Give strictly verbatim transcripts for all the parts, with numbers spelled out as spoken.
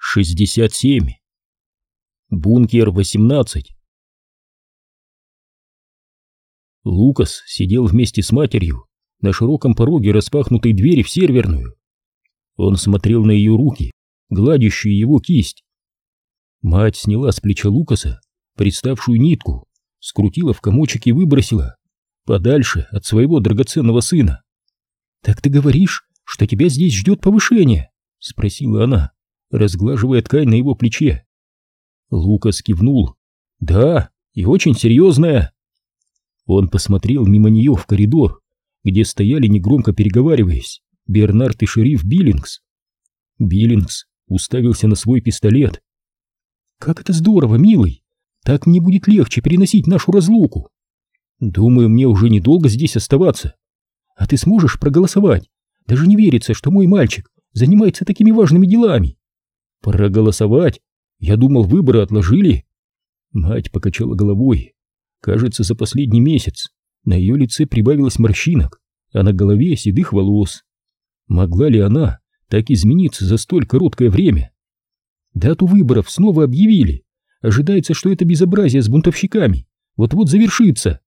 шестьдесят семь. Бункер восемнадцать. Лукас сидел вместе с матерью на широком пороге распахнутой двери в серверную. Он смотрел на ее руки, гладящие его кисть. Мать сняла с плеча Лукаса приставшую нитку, скрутила в комочек и выбросила подальше от своего драгоценного сына. «Так ты говоришь, что тебя здесь ждет повышение?» — спросила она, разглаживая ткань на его плече. Лукас кивнул. «Да, и очень серьезная». Он посмотрел мимо нее в коридор, где стояли, негромко переговариваясь, Бернард и шериф Биллингс. Биллингс уставился на свой пистолет. «Как это здорово, милый! Так мне будет легче переносить нашу разлуку. Думаю, мне уже недолго здесь оставаться. А ты сможешь проголосовать? Даже не верится, что мой мальчик занимается такими важными делами». «Проголосовать? Я думал, выборы отложили». Мать покачала головой. Кажется, за последний месяц на ее лице прибавилось морщинок, а на голове седых волос. Могла ли она так измениться за столь короткое время? Дату выборов снова объявили. Ожидается, что это безобразие с бунтовщиками вот-вот завершится.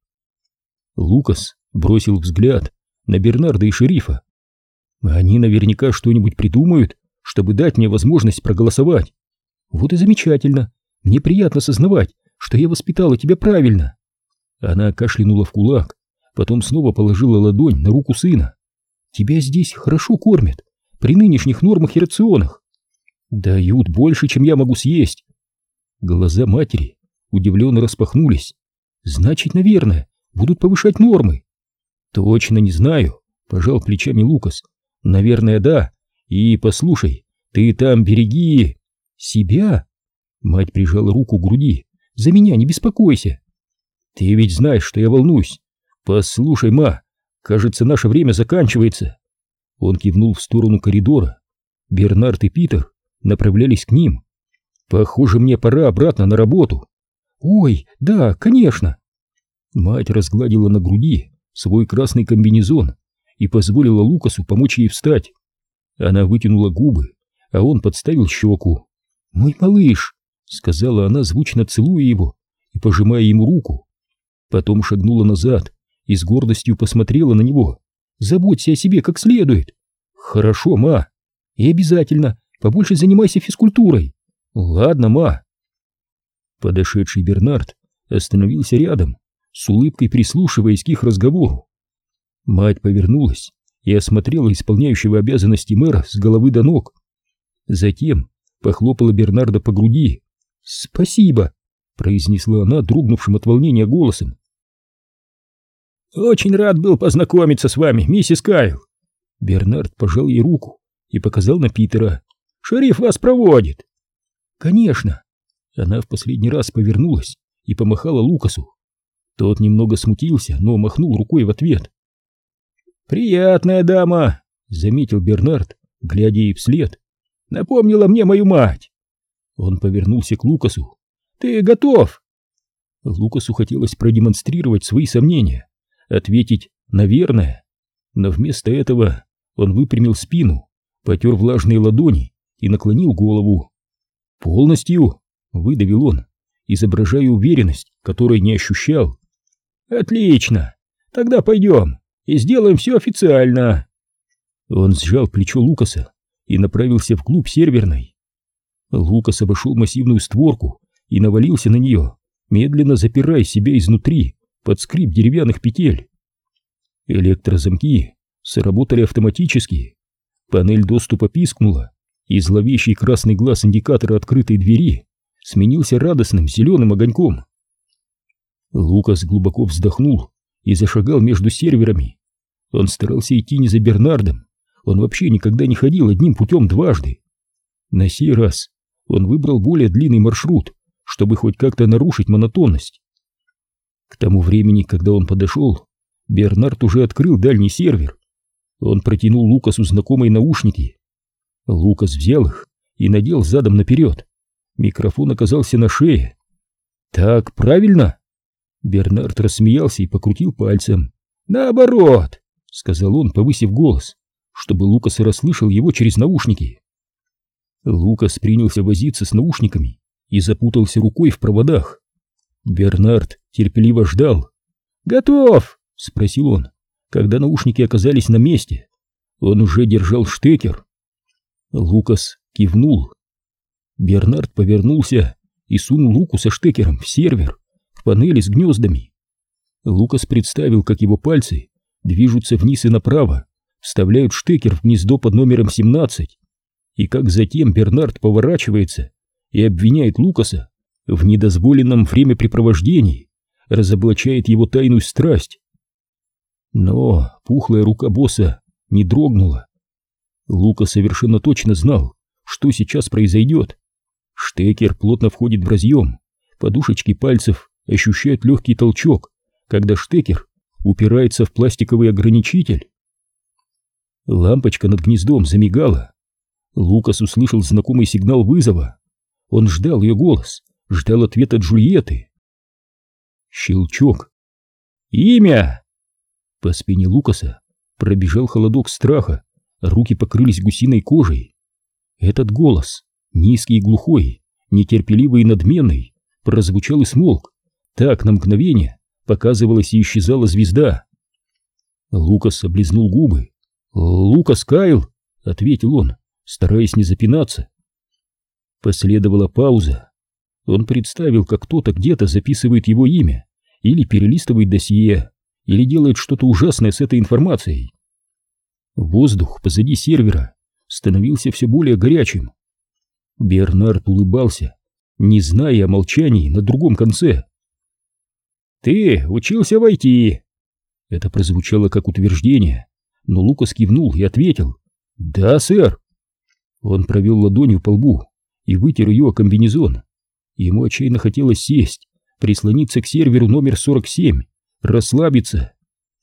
Лукас бросил взгляд на Бернарда и шерифа. Они наверняка что-нибудь придумают, чтобы дать мне возможность проголосовать. Вот и замечательно. Мне приятно сознавать, что я воспитала тебя правильно. Она кашлянула в кулак, потом снова положила ладонь на руку сына. Тебя здесь хорошо кормят, при нынешних нормах и рационах. Дают больше, чем я могу съесть. Глаза матери удивленно распахнулись. Значит, наверное, будут повышать нормы. Точно не знаю, пожал плечами Лукас. Наверное, да. И послушай, ты там береги себя. Мать прижала руку к груди. За меня не беспокойся. Ты ведь знаешь, что я волнуюсь. Послушай, ма, кажется, наше время заканчивается. Он кивнул в сторону коридора. Бернард и Питер направлялись к ним. Похоже, мне пора обратно на работу. Ой, да, конечно. Мать разгладила на груди свой красный комбинезон и позволила Лукасу помочь ей встать. Она вытянула губы, а он подставил щеку. «Мой малыш», — сказала она, звучно целуя его и пожимая ему руку. Потом шагнула назад и с гордостью посмотрела на него. «Заботься о себе как следует». «Хорошо, ма. И обязательно побольше занимайся физкультурой». «Ладно, ма». Подошедший Бернард остановился рядом, с улыбкой прислушиваясь к их разговору. Мать повернулась и осмотрела исполняющего обязанности мэра с головы до ног. Затем похлопала Бернарда по груди. «Спасибо», — произнесла она дрогнувшим от волнения голосом. «Очень рад был познакомиться с вами, миссис Кайл». Бернард пожал ей руку и показал на Питера. «Шериф вас проводит». «Конечно». Она в последний раз повернулась и помахала Лукасу. Тот немного смутился, но махнул рукой в ответ. «Приятная дама», — заметил Бернард, глядя ей вслед. «Напомнила мне мою мать». Он повернулся к Лукасу. «Ты готов?» Лукасу хотелось продемонстрировать свои сомнения, ответить «наверное», но вместо этого он выпрямил спину, потер влажные ладони и наклонил голову. «Полностью», — выдавил он, изображая уверенность, которой не ощущал. «Отлично! Тогда пойдем и сделаем все официально!» Он сжал плечо Лукаса и направился вглубь серверной. Лукас обошел массивную створку и навалился на нее, медленно запирая себя изнутри под скрип деревянных петель. Электрозамки сработали автоматически. Панель доступа пискнула, и зловещий красный глаз индикатора открытой двери сменился радостным зеленым огоньком. Лукас глубоко вздохнул и зашагал между серверами. Он старался идти не за Бернардом, он вообще никогда не ходил одним путем дважды. На сей раз он выбрал более длинный маршрут, чтобы хоть как-то нарушить монотонность. К тому времени, когда он подошел, Бернард уже открыл дальний сервер. Он протянул Лукасу знакомые наушники. Лукас взял их и надел задом наперед. Микрофон оказался на шее. «Так правильно?» Бернард рассмеялся и покрутил пальцем. «Наоборот», — сказал он, повысив голос, чтобы Лукас расслышал его через наушники. Лукас принялся возиться с наушниками и запутался рукой в проводах. Бернард терпеливо ждал. «Готов!» — спросил он, когда наушники оказались на месте. Он уже держал штекер. Лукас кивнул. Бернард повернулся и сунул руку со штекером в сервер, в панели с гнездами. Лукас представил, как его пальцы движутся вниз и направо, вставляют штекер в гнездо под номером семнадцать, и как затем Бернард поворачивается и обвиняет Лукаса в недозволенном времяпрепровождении, разоблачает его тайную страсть. Но пухлая рука босса не дрогнула. Лукас совершенно точно знал, что сейчас произойдет. Штекер плотно входит в разъем, подушечки пальцев ощущают легкий толчок, когда штекер упирается в пластиковый ограничитель. Лампочка над гнездом замигала. Лукас услышал знакомый сигнал вызова. Он ждал ее голос, ждал ответа Джульетты. Щелчок. «Имя!» По спине Лукаса пробежал холодок страха, руки покрылись гусиной кожей. Этот голос, низкий и глухой, нетерпеливый и надменный, прозвучал и смолк. Так на мгновение показывалась и исчезала звезда. Лукас облизнул губы. «Лукас Кайл!» — ответил он, стараясь не запинаться. Последовала пауза. Он представил, как кто-то где-то записывает его имя, или перелистывает досье, или делает что-то ужасное с этой информацией. Воздух позади сервера становился все более горячим. Бернард улыбался, не зная о молчании на другом конце. «Ты учился в ай ти!» Это прозвучало как утверждение, но Лукас кивнул и ответил: «Да, сэр». Он провел ладонью по лбу и вытер ее о комбинезон. Ему отчаянно хотелось сесть, прислониться к серверу номер сорок семь, расслабиться.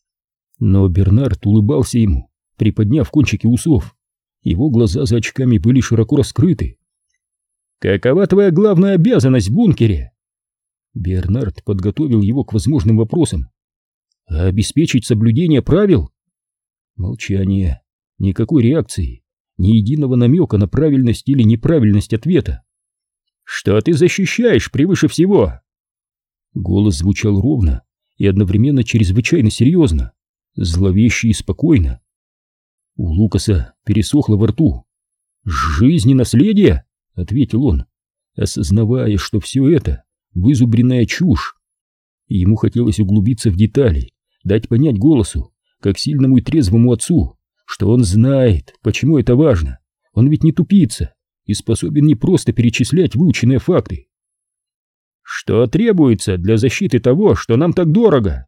Но Бернард улыбался ему, приподняв кончики усов. Его глаза за очками были широко раскрыты. «Какова твоя главная обязанность в бункере?» Бернард подготовил его к возможным вопросам. «Обеспечить соблюдение правил?» Молчание, никакой реакции, ни единого намека на правильность или неправильность ответа. «Что ты защищаешь превыше всего?» Голос звучал ровно и одновременно чрезвычайно серьезно, зловеще и спокойно. У Лукаса пересохло во рту. «Жизнь и наследие?» — ответил он, осознавая, что все это вызубренная чушь. Ему хотелось углубиться в детали, дать понять голосу, как сильному и трезвому отцу, что он знает, почему это важно. Он ведь не тупица и способен не просто перечислять выученные факты. «Что требуется для защиты того, что нам так дорого?»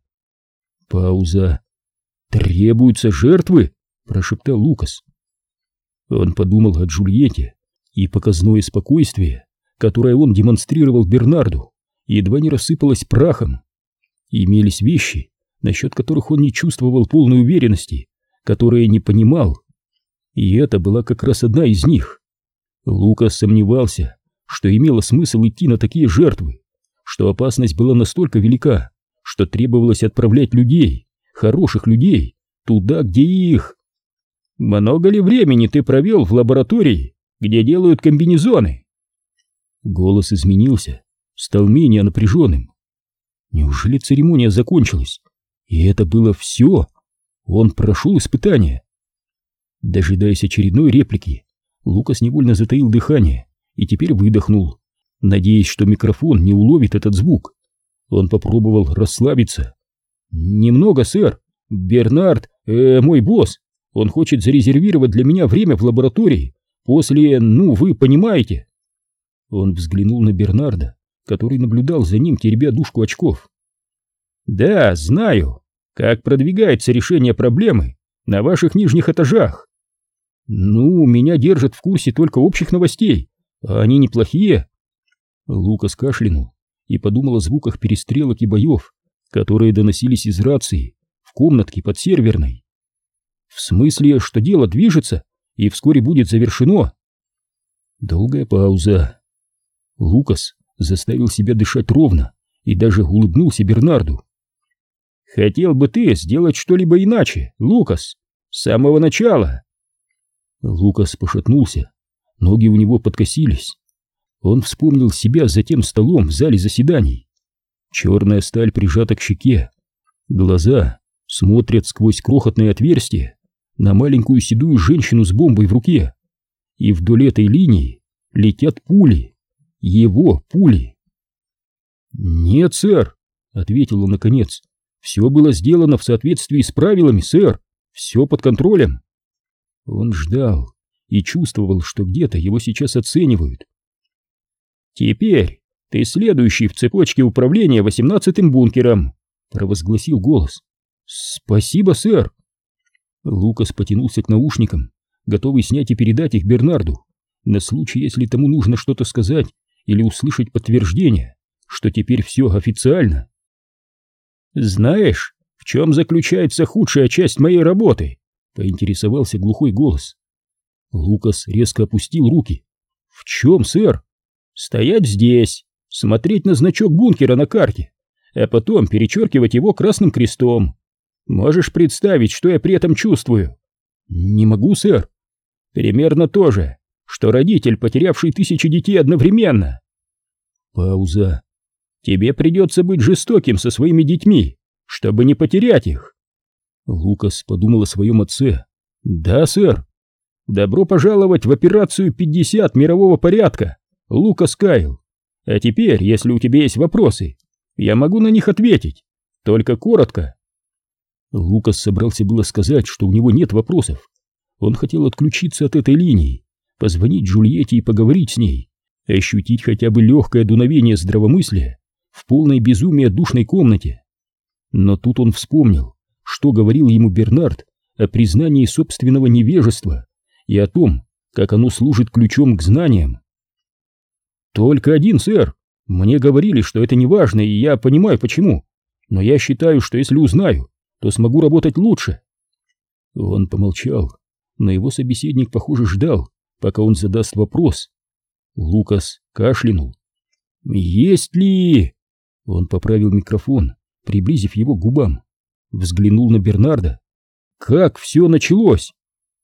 Пауза. «Требуются жертвы?» — прошептал Лукас. Он подумал о Джульетте, и показное спокойствие, которое он демонстрировал Бернарду, едва не рассыпалось прахом. Имелись вещи, насчет которых он не чувствовал полной уверенности, которые не понимал. И это была как раз одна из них. Лукас сомневался, что имело смысл идти на такие жертвы, что опасность была настолько велика, что требовалось отправлять людей, хороших людей, туда, где их. «Много ли времени ты провел в лаборатории, где делают комбинезоны?» Голос изменился, стал менее напряженным. Неужели церемония закончилась? И это было все? Он прошел испытание? Дожидаясь очередной реплики, Лукас невольно затаил дыхание и теперь выдохнул, надеясь, что микрофон не уловит этот звук. Он попробовал расслабиться. «Немного, сэр. Бернард, э, мой босс, он хочет зарезервировать для меня время в лаборатории после, ну, вы понимаете». Он взглянул на Бернарда, который наблюдал за ним, теребя дужку очков. «Да, знаю. Как продвигается решение проблемы на ваших нижних этажах?» «Ну, меня держат в курсе только общих новостей, а они неплохие». Лукас кашлянул и подумал о звуках перестрелок и боев, которые доносились из рации в комнатке под серверной. «В смысле, что дело движется и вскоре будет завершено?» Долгая пауза. Лукас заставил себя дышать ровно и даже улыбнулся Бернарду. «Хотел бы ты сделать что-либо иначе, Лукас, с самого начала?» Лукас пошатнулся, Ноги у него подкосились. Он вспомнил себя за тем столом в зале заседаний. Черная сталь прижата к щеке. Глаза смотрят сквозь крохотное отверстие на маленькую седую женщину с бомбой в руке. И вдоль этой линии летят пули. Его пули. «Нет, сэр», — ответил он наконец. «Все было сделано в соответствии с правилами, сэр. Все под контролем». Он ждал и чувствовал, что где-то его сейчас оценивают. «Теперь ты следующий в цепочке управления восемнадцатым бункером», — провозгласил голос. «Спасибо, сэр». Лукас потянулся к наушникам, готовый снять и передать их Бернарду, на случай, если тому нужно что-то сказать или услышать подтверждение, что теперь все официально. «Знаешь, в чем заключается худшая часть моей работы?» — поинтересовался глухой голос. Лукас резко опустил руки. «В чем, сэр?» «Стоять здесь, смотреть на значок бункера на карте, а потом перечеркивать его красным крестом. Можешь представить, что я при этом чувствую?» «Не могу, сэр». «Примерно то же, что родитель, потерявший тысячи детей одновременно». Пауза. «Тебе придется быть жестоким со своими детьми, чтобы не потерять их». Лукас подумал о своем отце. «Да, сэр. Добро пожаловать в операцию пятьдесят мирового порядка, Лукас Кайл. А теперь, если у тебя есть вопросы, я могу на них ответить, только коротко». Лукас собрался было сказать, что у него нет вопросов. Он хотел отключиться от этой линии, позвонить Джульетте и поговорить с ней, ощутить хотя бы легкое дуновение здравомыслия в полной безумии душной комнате. Но тут он вспомнил, что говорил ему Бернард о признании собственного невежества и о том, как оно служит ключом к знаниям. «Только один, сэр. Мне говорили, что это не важно, и я понимаю почему. Но я считаю, что если узнаю, то смогу работать лучше». Он помолчал, но его собеседник, похоже, ждал, пока он задаст вопрос. Лукас кашлянул. «Есть ли...» Он поправил микрофон, приблизив его к губам. Взглянул на Бернарда. «Как все началось?»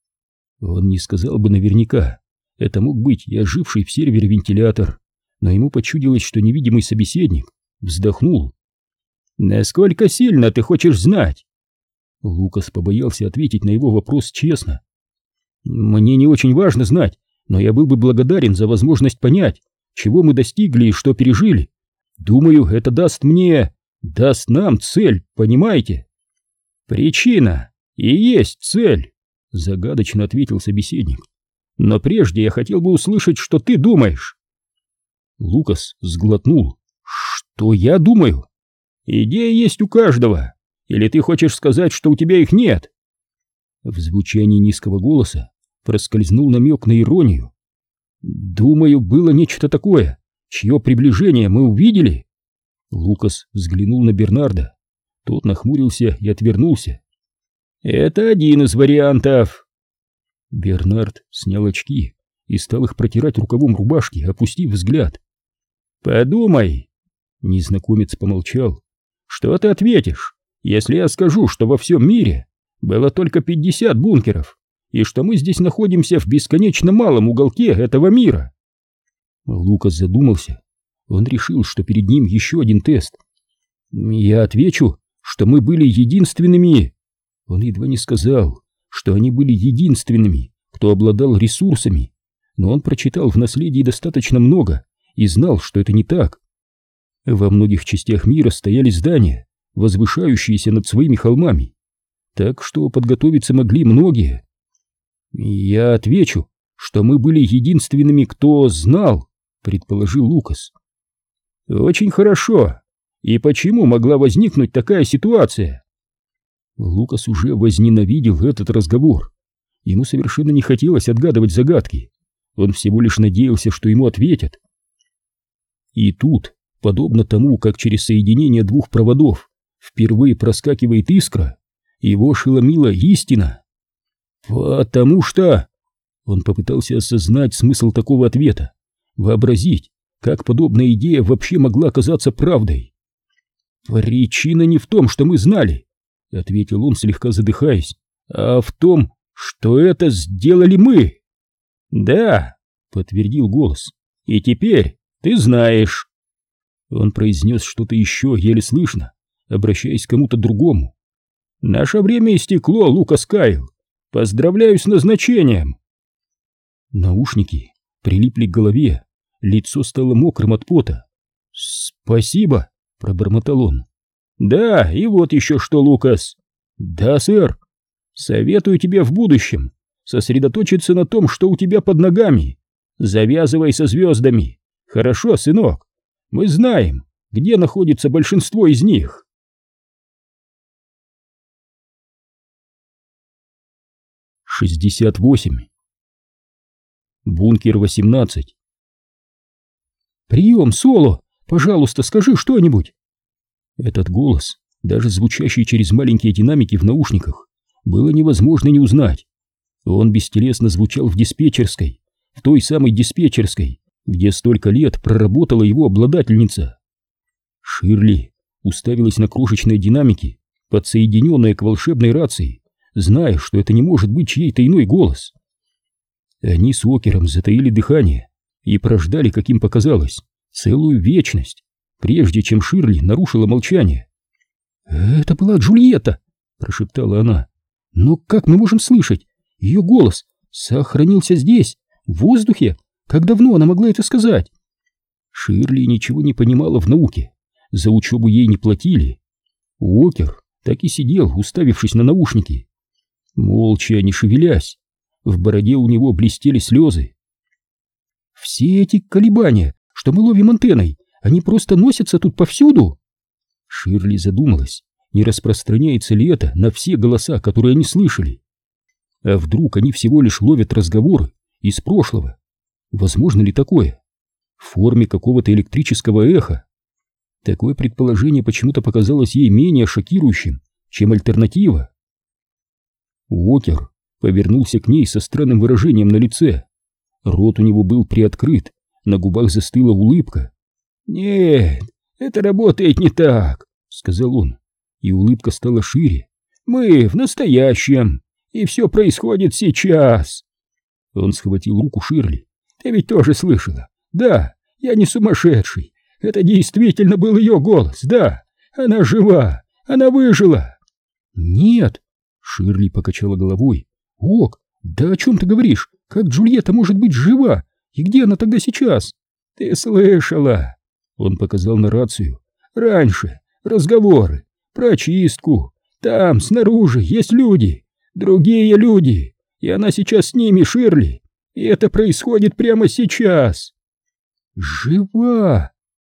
Он не сказал бы наверняка. Это мог быть и оживший в сервере вентилятор, но ему почудилось, что невидимый собеседник вздохнул. «Насколько сильно ты хочешь знать?» Лукас побоялся ответить на его вопрос честно. «Мне не очень важно знать, но я был бы благодарен за возможность понять, чего мы достигли и что пережили. Думаю, это даст мне, даст нам цель, понимаете?» «Причина и есть цель», — загадочно ответил собеседник. «Но прежде я хотел бы услышать, что ты думаешь». Лукас сглотнул. «Что я думаю?» «Идеи есть у каждого. Или ты хочешь сказать, что у тебя их нет?» В звучании низкого голоса проскользнул намек на иронию. «Думаю, было нечто такое, чье приближение мы увидели». Лукас взглянул на Бернарда. Тот нахмурился и отвернулся. «Это один из вариантов». Бернард снял очки и стал их протирать рукавом рубашки, опустив взгляд. «Подумай», — незнакомец помолчал, — «что ты ответишь, если я скажу, что во всем мире было только пятьдесят бункеров, и что мы здесь находимся в бесконечно малом уголке этого мира?» Лукас задумался. Он решил, что перед ним еще один тест. «Я отвечу, что мы были единственными...» Он едва не сказал, что они были единственными, кто обладал ресурсами, но он прочитал в наследии достаточно много и знал, что это не так. Во многих частях мира стояли здания, возвышающиеся над своими холмами, так что подготовиться могли многие. «Я отвечу, что мы были единственными, кто знал», — предположил Лукас. «Очень хорошо. И почему могла возникнуть такая ситуация?» Лукас уже возненавидел этот разговор. Ему совершенно не хотелось отгадывать загадки. Он всего лишь надеялся, что ему ответят. И тут, подобно тому, как через соединение двух проводов впервые проскакивает искра, его ошеломила истина. «Потому что...» Он попытался осознать смысл такого ответа, вообразить, как подобная идея вообще могла оказаться правдой. «Причина не в том, что мы знали», — ответил он, слегка задыхаясь, — «а в том, что это сделали мы». «Да, — подтвердил голос. «И теперь ты знаешь». Он произнес что-то еще, еле слышно, обращаясь к кому-то другому. «Наше время истекло, Лукас Кайл. Поздравляю с назначением!» Наушники прилипли к голове, лицо стало мокрым от пота. «Спасибо!» — пробормотал он. «Да, и вот еще что, Лукас!» «Да, сэр! Советую тебе в будущем сосредоточиться на том, что у тебя под ногами. Завязывай со звездами. Хорошо, сынок? Мы знаем, где находится большинство из них». шестьдесят восемь. Бункер восемнадцать. «Прием, Соло! Пожалуйста, скажи что-нибудь!» Этот голос, даже звучащий через маленькие динамики в наушниках, было невозможно не узнать. Он бестелесно звучал в диспетчерской, в той самой диспетчерской, где столько лет проработала его обладательница. Ширли уставилась на крошечные динамики, подсоединенные к волшебной рации, зная, что это не может быть чьей-то иной голос. Они с Уокером затаили дыхание и прождали, как им показалось, целую вечность, прежде чем Ширли нарушила молчание. «Это была Джульетта!» — прошептала она. «Но как мы можем слышать? Ее голос сохранился здесь, в воздухе. Как давно она могла это сказать?» Ширли ничего не понимала в науке, за учебу ей не платили. Уокер так и сидел, уставившись на наушники. Молча, не шевелясь, в бороде у него блестели слезы. «Все эти колебания, что мы ловим антенной, они просто носятся тут повсюду?» Ширли задумалась, не распространяется ли это на все голоса, которые они слышали. А вдруг они всего лишь ловят разговоры из прошлого? Возможно ли такое? В форме какого-то электрического эха? Такое предположение почему-то показалось ей менее шокирующим, чем альтернатива. Уокер повернулся к ней со странным выражением на лице. Рот у него был приоткрыт, на губах застыла улыбка. «Нет, это работает не так», — сказал он, и улыбка стала шире. «Мы в настоящем, и все происходит сейчас». Он схватил руку Ширли. «Ты ведь тоже слышала? Да, я не сумасшедший. Это действительно был ее голос, да. Она жива, она выжила». «Нет», — Ширли покачала головой. «Ок, да о чем ты говоришь? Как Джульетта может быть жива? И где она тогда сейчас?» «Ты слышала?» Он показал на рацию. «Раньше разговоры про очистку. Там, снаружи, есть люди, другие люди, и она сейчас с ними, Ширли. И это происходит прямо сейчас». «Жива!»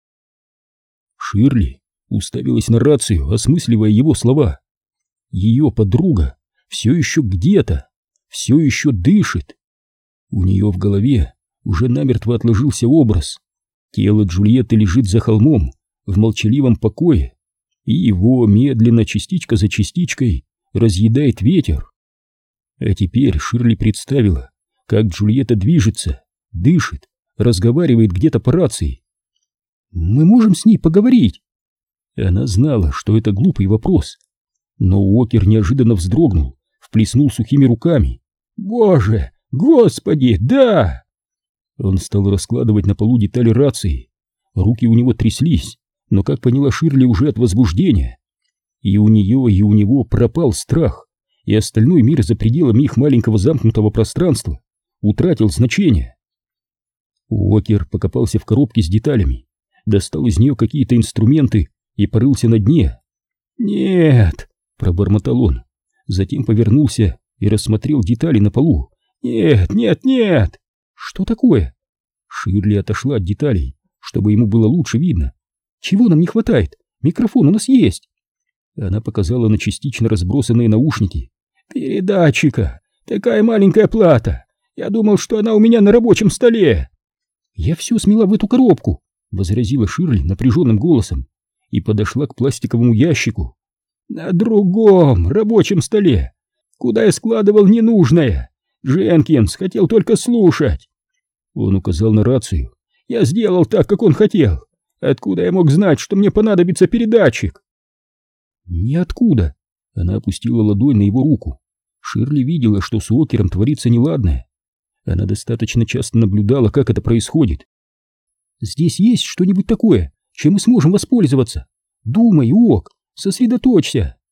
Ширли уставилась на рацию, осмысливая его слова. Ее подруга все еще где-то, все еще дышит. У нее в голове уже намертво отложился образ. Тело Джульетты лежит за холмом в молчаливом покое, и его медленно, частичка за частичкой, разъедает ветер. А теперь Ширли представила, как Джульетта движется, дышит, разговаривает где-то по рации. «Мы можем с ней поговорить?» Она знала, что это глупый вопрос, но Уокер неожиданно вздрогнул, вплеснул сухими руками. «Боже, Господи, да!» Он стал раскладывать на полу детали рации. Руки у него тряслись, но, как поняла Ширли, уже от возбуждения. И у нее, и у него пропал страх, и остальной мир за пределами их маленького замкнутого пространства утратил значение. Уокер покопался в коробке с деталями, достал из нее какие-то инструменты и порылся на дне. «Нет!» — пробормотал он, затем повернулся и рассмотрел детали на полу. «Нет, нет, нет!» «Что такое?» Ширли отошла от деталей, чтобы ему было лучше видно. «Чего нам не хватает? Микрофон у нас есть!» Она показала на частично разбросанные наушники. «Передатчика! Такая маленькая плата! Я думал, что она у меня на рабочем столе!» «Я все смела в эту коробку!» — возразила Ширли напряженным голосом и подошла к пластиковому ящику. «На другом рабочем столе, куда я складывал ненужное! Дженкинс хотел только слушать!» Он указал на рацию. «Я сделал так, как он хотел! Откуда я мог знать, что мне понадобится передатчик?» «Ниоткуда!» Она опустила ладонь на его руку. Ширли видела, что с Уокером творится неладное. Она достаточно часто наблюдала, как это происходит. «Здесь есть что-нибудь такое, чем мы сможем воспользоваться? Думай, Ок, сосредоточься!»